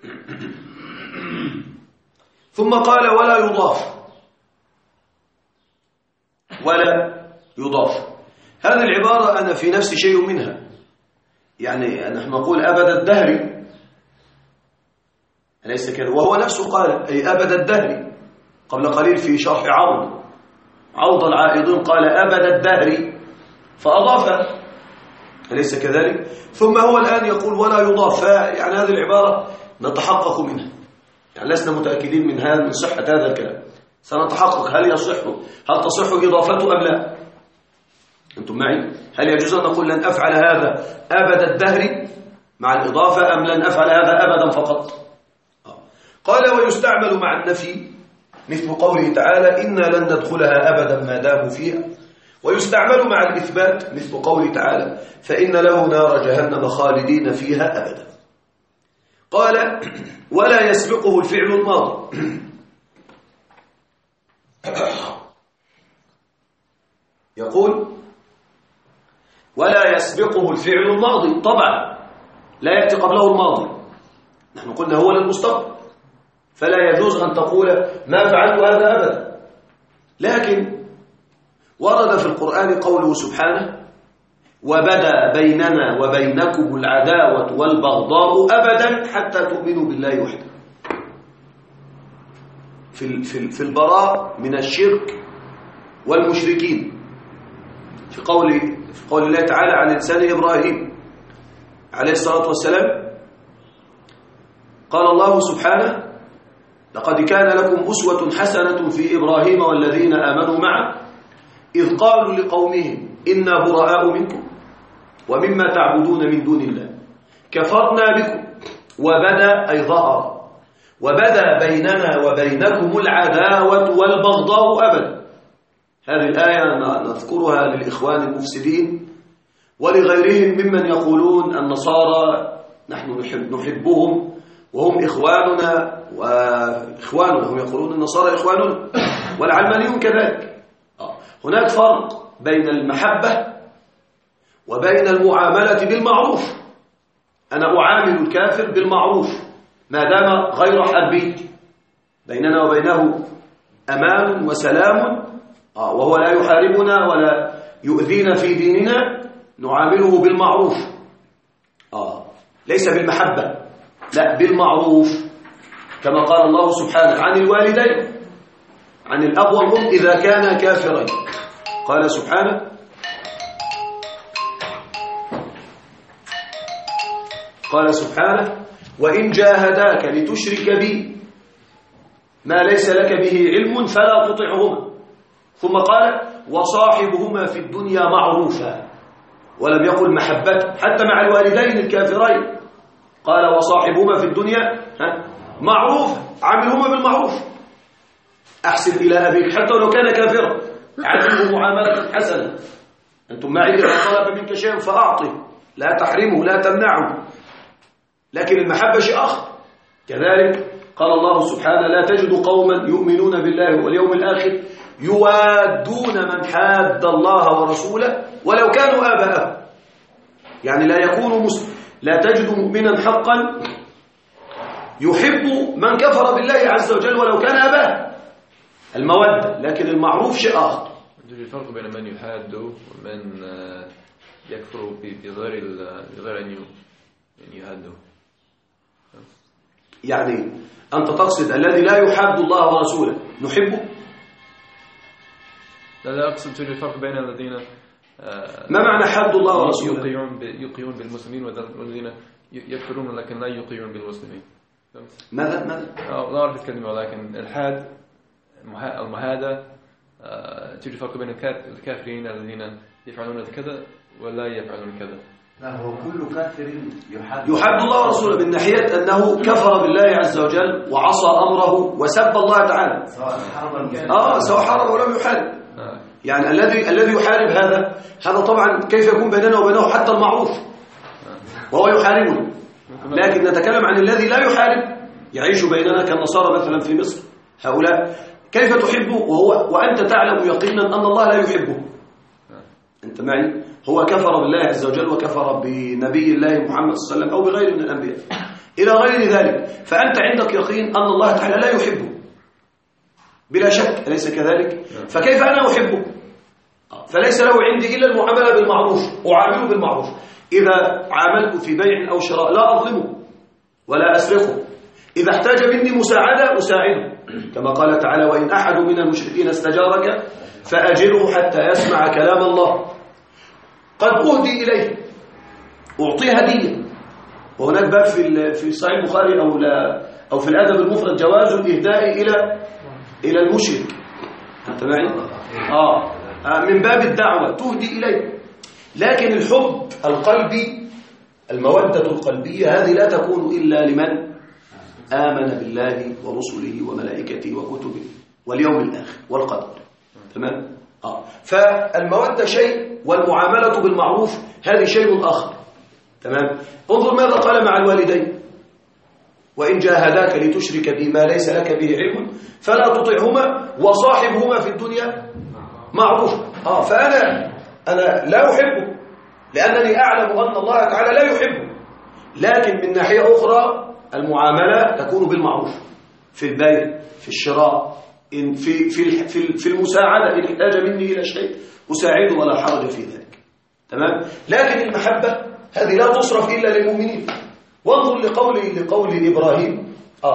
ثم قال ولا يضاف، ولا يضاف. هذه العبارة أنا في نفسي شيء منها، يعني نحن نقول أبد الدهر، أليس كذا؟ وهو نفسه قال أي أبد الدهر قبل قليل في شرح عوض العائضين، قال أبد الدهر فأضاف، أليس كذلك؟ ثم هو الآن يقول ولا يضاف، يعني هذه العبارة نتحقق منها، يعني لسنا متأكدين من صحة هذا الكلام، سنتحقق هل تصح إضافته أم لا. أنتم معي؟ هل يجوز أن نقول لن أفعل هذا أبد الدهر مع الإضافة أم لن أفعل هذا أبدا فقط؟ قال ويستعمل مع النفي مثل قوله تعالى إنا لن ندخلها أبدا ما داموا فيها، ويستعمل مع الإثبات مثل قوله تعالى فإن له نار جهنم خالدين فيها أبدا. قال ولا يسبقه الفعل الماضي. يقول ولا يسبقه الفعل الماضي، طبعا لا يأتي قبله الماضي، نحن قلنا هو للمستقبل، فلا يجوز أن تقول ما فعلت هذا أبدا. لكن ورد في القرآن قوله سبحانه وبدا بيننا وبينكم العداوة والبغضاء أبدا حتى تؤمنوا بالله وحده، في البراء من الشرك والمشركين، في قول الله تعالى عن لسان إبراهيم عليه الصلاة والسلام، قال الله سبحانه لقد كان لكم أسوة حسنة في إبراهيم والذين آمنوا معه إذ قالوا لقومهم إنا براء منكم ومما تعبدون من دون الله كفرنا بكم وبدا أي ظهر وبدا بيننا وبينكم العداوة والبغضاء أبدا. هذه الآية نذكرها للإخوان المفسدين ولغيرهم ممن يقولون النصارى نحن نحبهم وهم إخواننا وإخوانهم، يقولون النصارى إخواننا والعلمانيون كذلك. هناك فرق بين المحبة وبين المعاملة بالمعروف. أنا أعامل الكافر بالمعروف ما دام غير حربي، بيننا وبينه أمان وسلام، وهو لا يحاربنا ولا يؤذينا في ديننا، نعامله بالمعروف، ليس بالمحبة، لا بالمعروف، كما قال الله سبحانه عن الوالدين، عن الأب والأم إذا كانا كافرين، قال سبحانه وإن جاهداك لتشرك بي ما ليس لك به علم فلا تطعهما، ثم قال وصاحبهما في الدنيا معروفا، ولم يقل محبة حتى مع الوالدين الكافرين، قال وصاحبهما في الدنيا معروف، عاملهما بالمعروف، أحسن إلى أبيك حتى لو كان كافرا، عامله معاملة حسنة. أنتم معي إذا طلب منك شيئا فأعطه، لا تحرمه لا تمنعه، لكن المحبة شيء آخر. كذلك قال الله سبحانه لا تجد قوما يؤمنون بالله واليوم الآخر يوادون من حاد الله ورسوله ولو كانوا آباءهم، يعني لا يكون مسلم، لا تجد مؤمنا حقا يحب من كفر بالله عز وجل ولو كان أباه، المودة، لكن المعروف شيء آخر. الفرق بين من يحاد ومن يكفر بغير أن يهاده. يعني أنت تقصد الذي لا يحب الله ورسوله نحبه؟ لا أقصد الفرق بين الذين ما معنى حد الله ورسوله؟ يقيون بالمسلمين والذين يكفرون لكن لا يقيون بالمسلمين. ماذا؟ لا أعرف الكلمة، ولكن الحاد المهادة توجد فرق بين الكافرين الذين يفعلون كذا ولا يفعلون كذا. لا هو كل كافر يحد الله ورسوله من ناحية أنه كفر بالله عز وجل وعصى أمره وسب الله تعالى، سواء حرب سواء حارب ولم يحارب. يعني الذي يحارب هذا طبعا كيف يكون بيننا وبينه حتى المعروف وهو يحاربنا، لكن نتكلم عن الذي لا يحارب يعيش بيننا كالنصارى مثلا في مصر. هؤلاء كيف تحبه وأنت تعلم يقينا أن الله لا يحبه؟ أنت معي؟ هو كفر بالله عز وجل وكفر بنبي الله محمد صلى الله عليه وسلم أو بغيره من الأنبياء إلى غير ذلك، فأنت عندك يقين أن الله تعالى لا يحبه بلا شك، أليس كذلك؟ فكيف أنا أحبه؟ فليس له عندي إلا المعاملة بالمعروف، أعامله بالمعروف. إذا عاملت في بيع أو شراء لا أظلمه ولا أسرقه، إذا احتاج مني مساعدة أساعده، كما قال تعالى: وإن أحد من المشركين استجارك فأجره حتى يسمع كلام الله. قد أهدي إليه، أعطيه هدية. وهناك باب في صحيح البخاري أو في الأدب المفرد جواز الإهداء إلى المشرك. أنت معي؟ من باب الدعوة تهدي إليه. لكن الحب القلبي، المودة القلبية، هذه لا تكون إلا لمن آمن بالله ورسله وملائكته وكتبه واليوم الآخر والقدر. تمام؟ فالمودة شيء والمعاملة بالمعروف هذه شيء آخر. تمام؟ انظر ماذا قال مع الوالدين: وإن جاهداك لتشرك بي ما ليس لك به علم فلا تطعهما وصاحبهما في الدنيا معروف. فأنا لا أحبه لأنني أعلم أن الله تعالى لا يحبه، لكن من ناحية أخرى المعاملة تكون بالمعروف في البيع، في الشراء، في المساعدة، إن احتاج مني إلى شيء أساعده ولا حرج في ذلك. تمام؟ لكن المحبة هذه لا تصرف إلا للمؤمنين. وانظر لقول إبراهيم،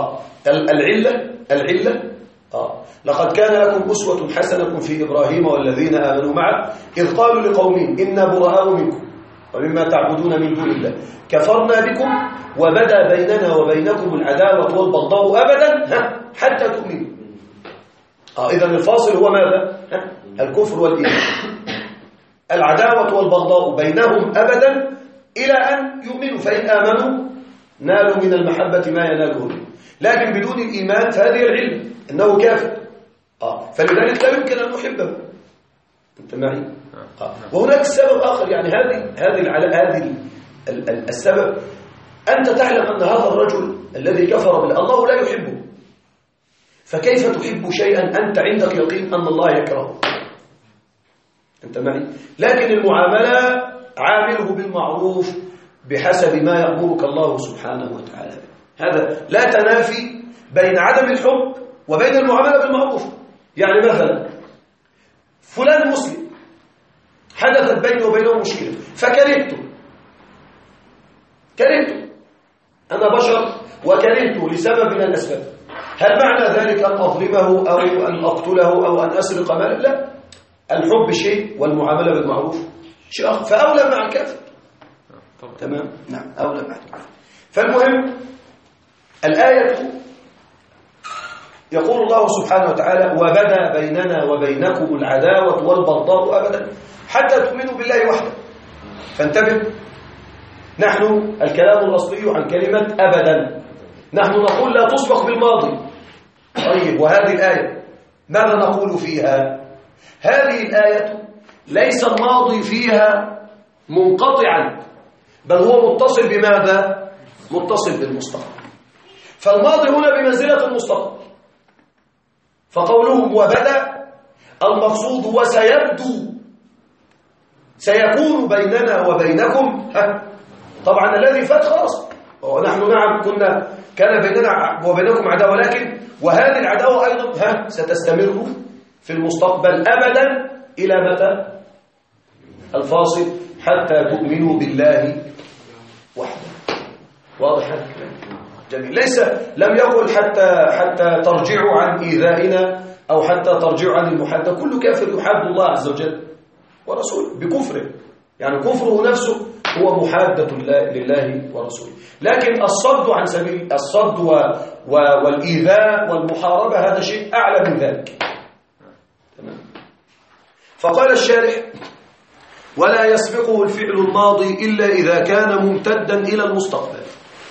العلة لقد كان لكم أسوة حسنة في إبراهيم والذين آمنوا معه إذ قالوا لقومهم إنا براء منكم ومما تعبدون من دون الله كفرنا بكم وبدا بيننا وبينكم العداوة والبغضاء أبدا حتى تؤمنوا. إذن الفاصل هو ماذا؟ الكفر والإيمان. العداوة والبغضاء بينهم أبدا إلى أن يؤمنوا، فإن آمنوا نالوا من المحبة ما يناله، لكن بدون الإيمان فهذه العلم أنه كافر. فلذلك لا يمكن أن نحبه. أنت معي؟ وهناك سبب آخر، يعني هذه السبب أنت تعلم أن هذا الرجل الذي كفر بالله الله لا يحبه، فكيف تحب شيئا أنت عندك يقين أن الله يكرهه؟ أنت معي؟ لكن المعاملة عامله بالمعروف بحسب ما يأمرك الله سبحانه وتعالى. هذا لا تنافي بين عدم الحب وبين المعاملة بالمعروف. يعني مثلا فلان مسلم حدثت بيني وبينه مشكلة فكرهته، أنا بشر وكرهته لسبب من الأسباب، هل معنى ذلك أن أظلمه أو أن أقتله أو أن أسرق ماله؟ لا، الحب شيء والمعاملة بالمعروف شيء آخر، فأولى مع الكافر. تمام؟ نعم، أولى مع الكافر. فالمهم الآية يقول الله سبحانه وتعالى: وبدا بيننا وبينكم العداوة والبغضاء أبدا حتى تؤمنوا بالله وحده. فانتبه، نحن الكلام الأصلي عن كلمة أبدا، نحن نقول لا تسبق بالماضي. طيب، وهذه الآية ماذا نقول فيها؟ هذه الآية ليس الماضي فيها منقطعا، بل هو متصل بماذا؟ متصل بالمستقبل. فالماضي هنا بمنزلة المستقبل، فقولهم وبدأ المقصود وسيبدو، سيكون بيننا وبينكم طبعا الذي فات خلاص، ونحن نعم كان بيننا وبينكم عداوة، ولكن وهذه العداوة أيضا ستستمر في المستقبل أبدا إلى متى؟ الفاصل حتى تؤمنوا بالله وحده. واضح هذا الكلام؟ جميل. لم يقل حتى ترجعوا عن إيذائنا أو حتى ترجعوا عن المحادة. كل كافر يحاد الله عز وجل ورسوله بكفره، يعني كفره نفسه هو محادة لله ورسوله. لكن الصد عن سبيل الصد والإيذاء والمحاربة هذا شيء أعلى من ذلك. تمام. فقال الشارح: ولا يسبقه الفعل الماضي إلا إذا كان ممتدا إلى المستقبل.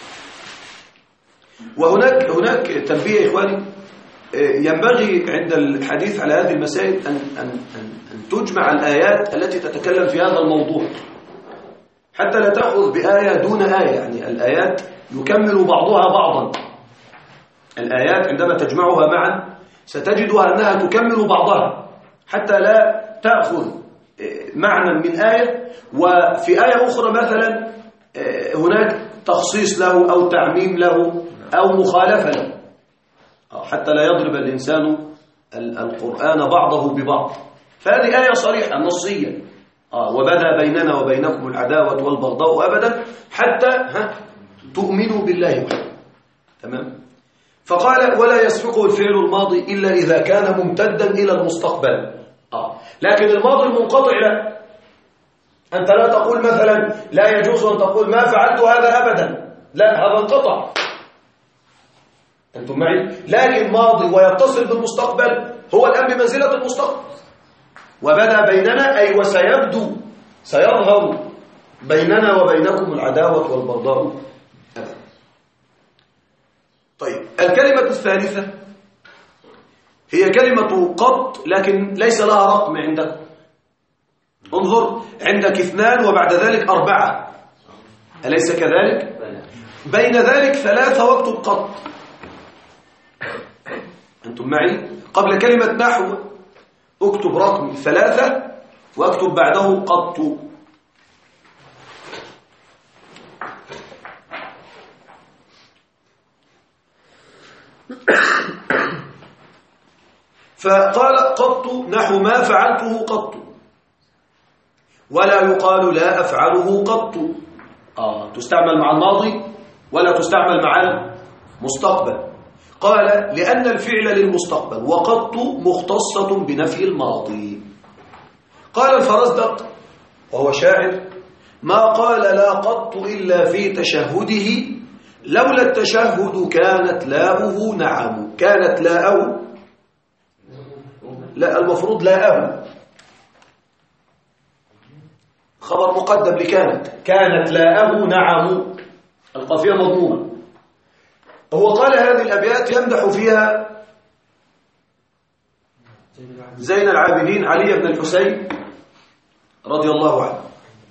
وهناك تنبيه يا إخواني، ينبغي عند الحديث على هذه المسائل أن تجمع الآيات التي تتكلم في هذا الموضوع، حتى لا تأخذ بآية دون آية. يعني الآيات يكمل بعضها بعضا. الآيات عندما تجمعها معا ستجدها أنها تكمل بعضها، حتى لا تأخذ معنى من آية وفي آية أخرى مثلا هناك تخصيص له أو تعميم له أو مخالفة له، حتى لا يضرب الإنسان القرآن بعضه ببعض. فهذه آية صريحة نصية، وبدأ بيننا وبينكم العداوة والبغضاء أبدا حتى تؤمنوا بالله وحده. تمام. فقال ولا يسبقه الفعل الماضي إلا إذا كان ممتدا إلى المستقبل. لكن الماضي المنقطع لا. أنت لا تقول مثلا لا يجوز أن تقول ما فعلت هذا أبدا، لا، هذا انقطع. أنتم معي؟ لكن ماضي ويتصل بالمستقبل هو الآن بمنزلة المستقبل. وبدأ بيننا أي وسيبدو، سيظهر بيننا وبينكم العداوة والبغضاء أبدا. طيب، الكلمة الثالثة هي كلمة قط، لكن ليس لها رقم عندك. انظر، عندك 2 وبعد ذلك 4، أليس كذلك؟ بين ذلك 3 واكتب قط. أنتم معي؟ قبل كلمة نحو اكتب رقم 3 واكتب بعده قط. فقال قط نحو ما فعلته قط، ولا يقال لا أفعله قط. تستعمل مع الماضي ولا تستعمل مع المستقبل. قال لأن الفعل للمستقبل وقط مختصة بنفي الماضي. قال الفرزدق وهو شاعر ما قال لا قط إلا في تشهده، لولا التشهد كانت لاؤه نعم. كانت لاؤه، لا، المفروض لاؤه خبر مقدم كانت لاؤه نعم، القافية مضمومة. هو قال هذه الأبيات يمدح فيها زين العابدين علي بن الحسين رضي الله عنه،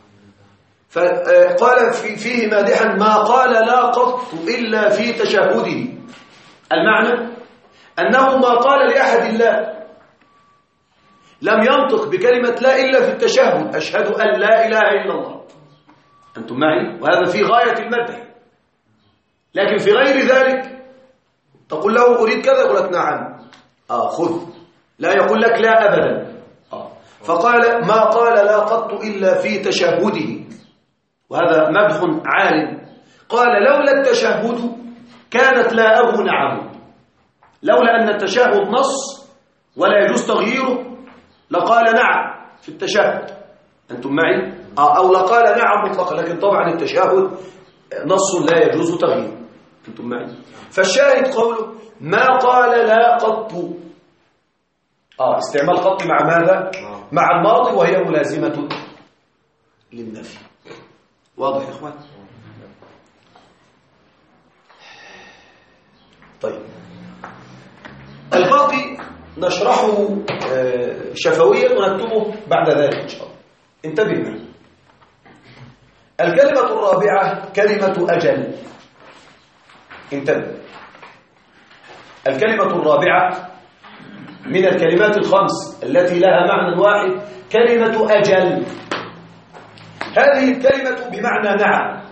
فقال فيه مادحا ما قال لا قط إلا في تشهده. المعنى أنه ما قال لأحد لا، لم ينطق بكلمة لا إلا في التشهد، أشهد أن لا إله إلا الله. أنتم معي؟ وهذا في غاية المدح. لكن في غير ذلك تقول له أريد كذا، يقول لك نعم، خذ، لا يقول لك لا أبدا. فقال ما قال لا قط إلا في تشهده، وهذا مدح عال. قال لولا التشهد كانت لاؤه نعم، لولا أن التشهد نص ولا يجوز تغييره لقال نعم في التشهد. أنتم معي؟ أو لقال نعم مطلقا، لكن طبعا التشهد نص لا يجوز تغييره. أنتم معي؟ فالشاهد قوله ما قال لا قط. استعمال قط مع ماذا؟ مع الماضي، وهي ملازمة للنفي. واضح يا إخوان؟ طيب، الباقي نشرحه شفويا ونكتبه بعد ذلك إن شاء الله. انتبه معي. الكلمة الرابعة كلمة أجل. انتبه، الكلمة الرابعة من الكلمات الخمس التي لها معنى واحد كلمة أجل. هذه الكلمة بمعنى نعم.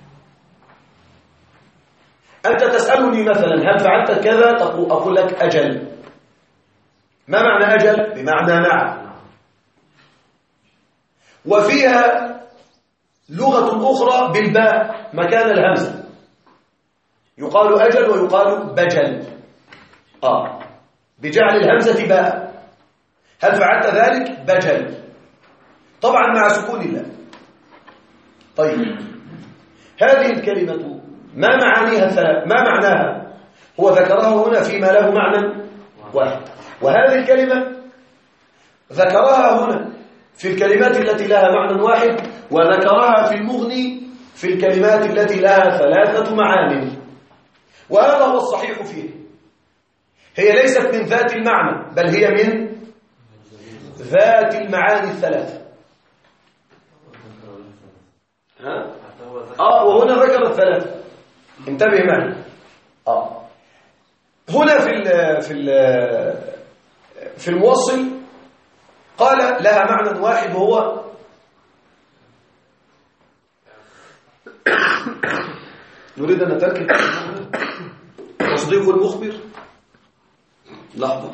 أنت تسألني مثلا هل فعلت كذا، أقول لك أجل. ما معنى أجل؟ بمعنى نعم. وفيها لغة أخرى بالباء مكان الهمزة، يقال أجل ويقال بجل، بجعل الهمزة باء. هل فعلت ذلك؟ بجل، طبعا مع سكون الله. طيب، هذه الكلمة ما معانيها الثلاث؟ ما معناها؟ هو ذكرها هنا فيما له معنى واحد، وهذه الكلمة ذكرها هنا في الكلمات التي لها معنى واحد، وذكرها في المغني في الكلمات التي لها 3 معان، وهذا هو الصحيح فيه. هي ليست من ذات المعنى، بل هي من ذات المعاني ال3. وهنا ذكر ال3. انتبه معي. هنا في الموصل قال لها معنى واحد، وهو نريد أن نتركب تصديق المخبر. لحظة.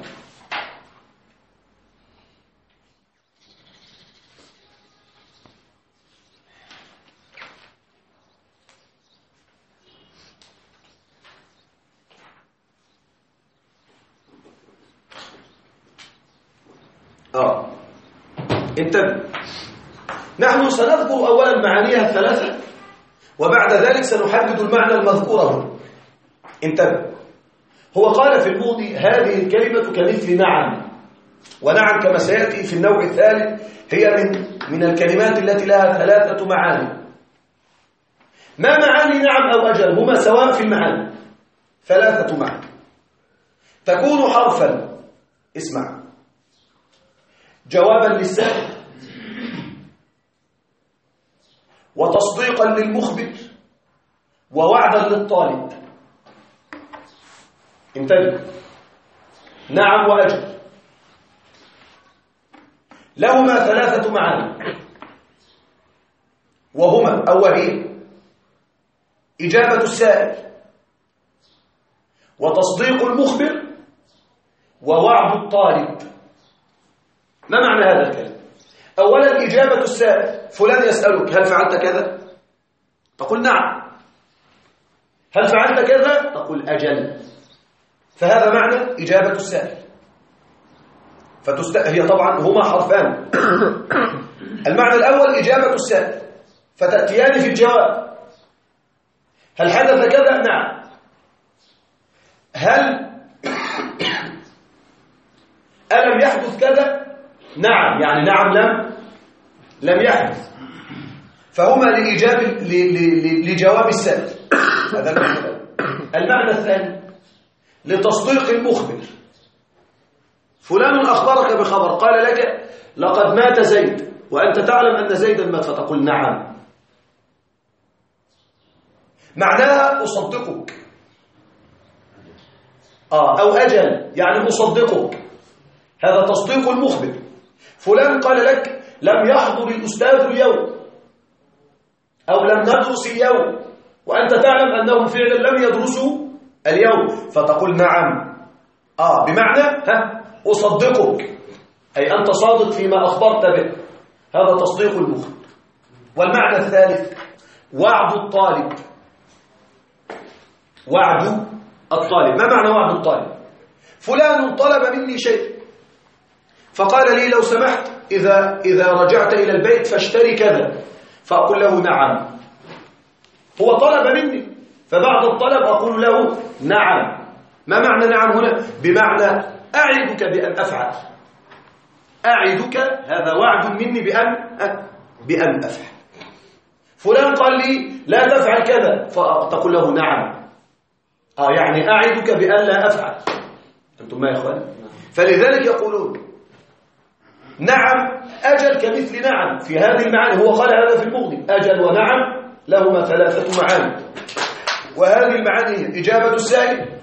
انتبه. نحن سنذكر أولا معانيها ال3، وبعد ذلك سنحدد المعنى المذكور هنا. انتبه. هو قال في المغني هذه الكلمة كمثل نعم، ونعم كما سيأتي في النوع الثالث هي من الكلمات التي لها 3 معاني. ما معاني نعم أو أجل؟ هما سواء في المعاني، 3 معاني. تكون حرفا، اسمع، جوابا للسائل، وتصديقا للمخبر، ووعدا للطالب. انتبه. نعم وأجل لهما 3 معاني، وهما أولي إجابة السائل، وتصديق المخبر، ووعد الطالب. ما معنى هذا الكلام؟ أولا إجابة السائل، فلان يسألك هل فعلت كذا؟ تقول نعم. هل فعلت كذا؟ تقول أجل. فهذا معنى إجابة السائل. هي طبعا هما حرفان. المعنى الأول إجابة السائل، فتأتيان في الجواب. هل حدث كذا؟ نعم. هل ألم يحدث كذا؟ نعم، يعني نعم لم يحدث. فهما لجواب السائل. هذا المعنى الثاني لتصديق المخبر. فلان أخبرك بخبر، قال لك لقد مات زيد، وأنت تعلم أن زيدا مات، فتقول نعم. معناها أصدقك. أو أجل، يعني أصدقك. هذا تصديق المخبر. فلان قال لك لم يحضر الأستاذ اليوم، أو لم ندرس اليوم، وأنت تعلم أنهم فعلا لم يدرسوا اليوم، فتقول نعم. بمعنى أصدقك، أي أنت صادق فيما أخبرت به. هذا تصديق المخبر. والمعنى الثالث وعد الطالب. وعد الطالب. ما معنى وعد الطالب؟ فلان طلب مني شيء، فقال لي لو سمحت إذا رجعت إلى البيت فاشتري كذا، فأقول له نعم. هو طلب مني، فبعد الطلب أقول له نعم. ما معنى نعم هنا؟ بمعنى أعدك بأن أفعل. أعدك، هذا وعد مني بأن أفعل. فلان قال لي لا تفعل كذا، فتقول له نعم. يعني أعدك بأن لا أفعل. أنتم ما يا إخوان؟ فلذلك يقولون نعم أجل كمثل نعم في هذه المعاني. هو قال هذا في المغني، أجل ونعم لهما 3 معاني، وهذه المعاني هي إجابة السائل،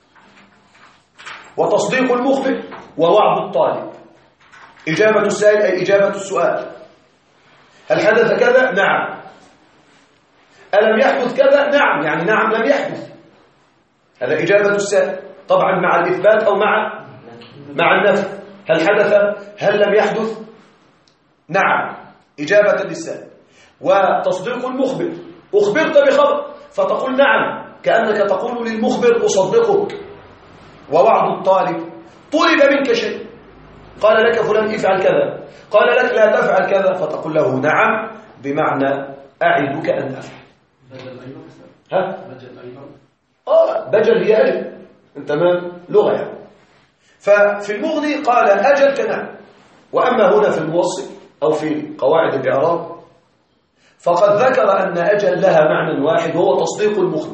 وتصديق المخبر، ووعد الطالب. إجابة السائل أي إجابة السؤال. هل حدث كذا؟ نعم. ألم يحدث كذا؟ نعم، يعني نعم لم يحدث. هذا إجابة السائل، طبعا مع الإثبات أو مع النفي. هل حدث؟ هل لم يحدث؟ نعم، إجابة للسائل. وتصديق المخبر، أخبرت بخبر فتقول نعم، كأنك تقول للمخبر أصدقك. ووعد الطالب، طلب منك شيء، قال لك فلان افعل كذا، قال لك لا تفعل كذا، فتقول له نعم، بمعنى أعدك أن أفعل. بجل أيضا. بجل هي أجل. تمام، لغة يعني. ففي المغني قال أجل كنعم، وأما هنا في الموصل أو في قواعد الإعراب، فقد ذكر أن أجل لها معنى واحد وهو تصديق المخبر.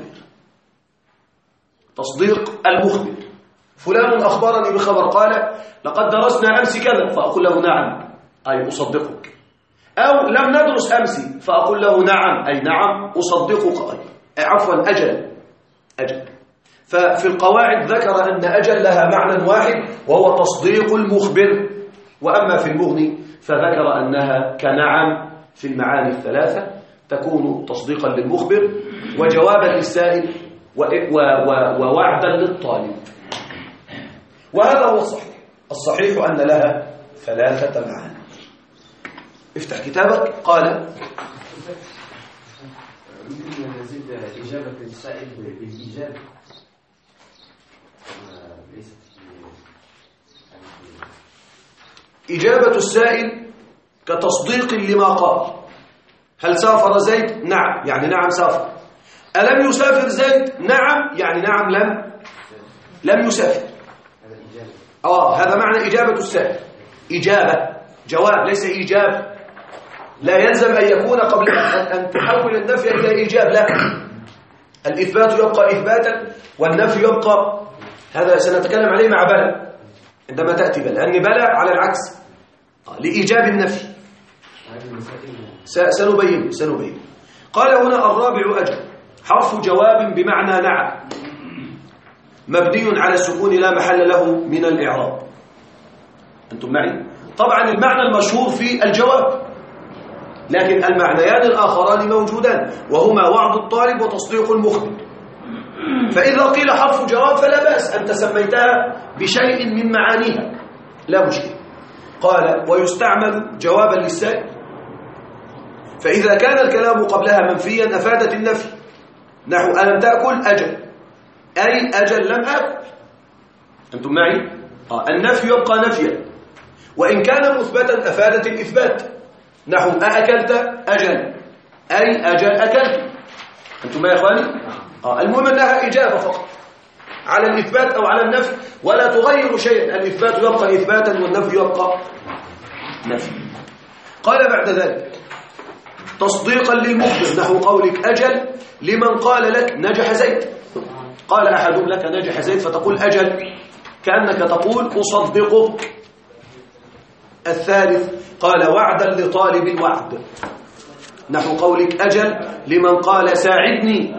تصديق المخبر، فلان أخبرني بخبر قال لقد درسنا أمس كذا، فأقول له نعم أي أصدقك، أو لم ندرس أمس فأقول له نعم أي نعم أصدقك، عفوا أجل. ففي القواعد ذكر أن أجل لها معنى واحد وهو تصديق المخبر، وأما في المغني فذكر أنها كنعم في المعاني الثلاثة، تكون تصديقا للمخبر وجوابا للسائل ووعدا للطالب. وهذا هو الصحيح. الصحيح أن لها ثلاثة معاني. افتح كتابك. قال ممكن نزيد إجابة السائل بالإجابة ليست إجابة السائل كتصديق لما قال. هل سافر زيد؟ نعم، يعني نعم سافر. ألم يسافر زيد؟ نعم، يعني نعم لم يسافر. هذا معنى إجابة السائل. إجابة جواب ليس إيجاب. لا يلزم أن يكون قبل أن تحول النفي إلى إيجاب، لا، الإثبات يبقى إثباتا والنفي يبقى. هذا سنتكلم عليه مع بلى عندما تأتي بلى، لأن بلى على العكس لإيجاب النفي. سنبين. قال هنا الرابع أجل حرف جواب بمعنى نعم مبني على السكون لا محل له من الإعراب. أنتم معي؟ طبعا المعنى المشهور في الجواب، لكن المعنيان الآخران موجودان وهما وعد الطالب وتصديق المخبر. فإذا قيل حرف جواب فلا بأس، أنت سميتها بشيء من معانيها لا مشكلة. قال ويستعمل جوابا للسائل، فإذا كان الكلام قبلها منفيا أفادت النفي، نحو ألم تأكل؟ أجل، أي أجل لم أكل. أنتم معي؟ النفي يبقى نفيا، وإن كان مثبتا أفادت الإثبات، نحو أأكلت؟ أجل، أي أجل أكلت. أنتم معي يا إخواني؟ المهم أنها إجابة فقط على الإثبات أو على النفي، ولا تغير شيئا، الإثبات يبقى إثباتا والنفي يبقى نفي. قال بعد ذلك تصديقا للمخبر، نحو قولك أجل لمن قال لك نجح زيد. قال أحدهم لك نجح زيد فتقول أجل، كأنك تقول أصدقك. الثالث قال وعدا لطالب الوعد، نحو قولك أجل لمن قال ساعدني.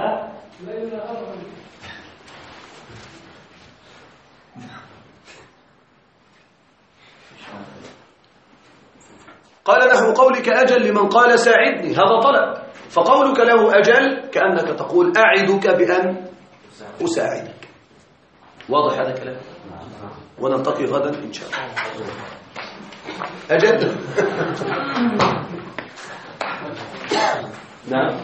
قال نحو قولك أجل لمن قال ساعدني، هذا طلب، فقولك له أجل كأنك تقول أعدك بأن أساعدك. واضح هذا الكلام؟ ونلتقي غدا إن شاء الله. أجل نعم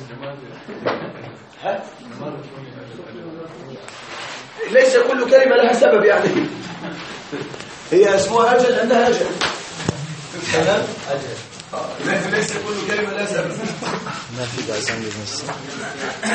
ليس كل كلمة لها سبب، يعني هي اسمها أجل لأنها أجل. تمام؟ أجل ليس كل كلمة لها سبب.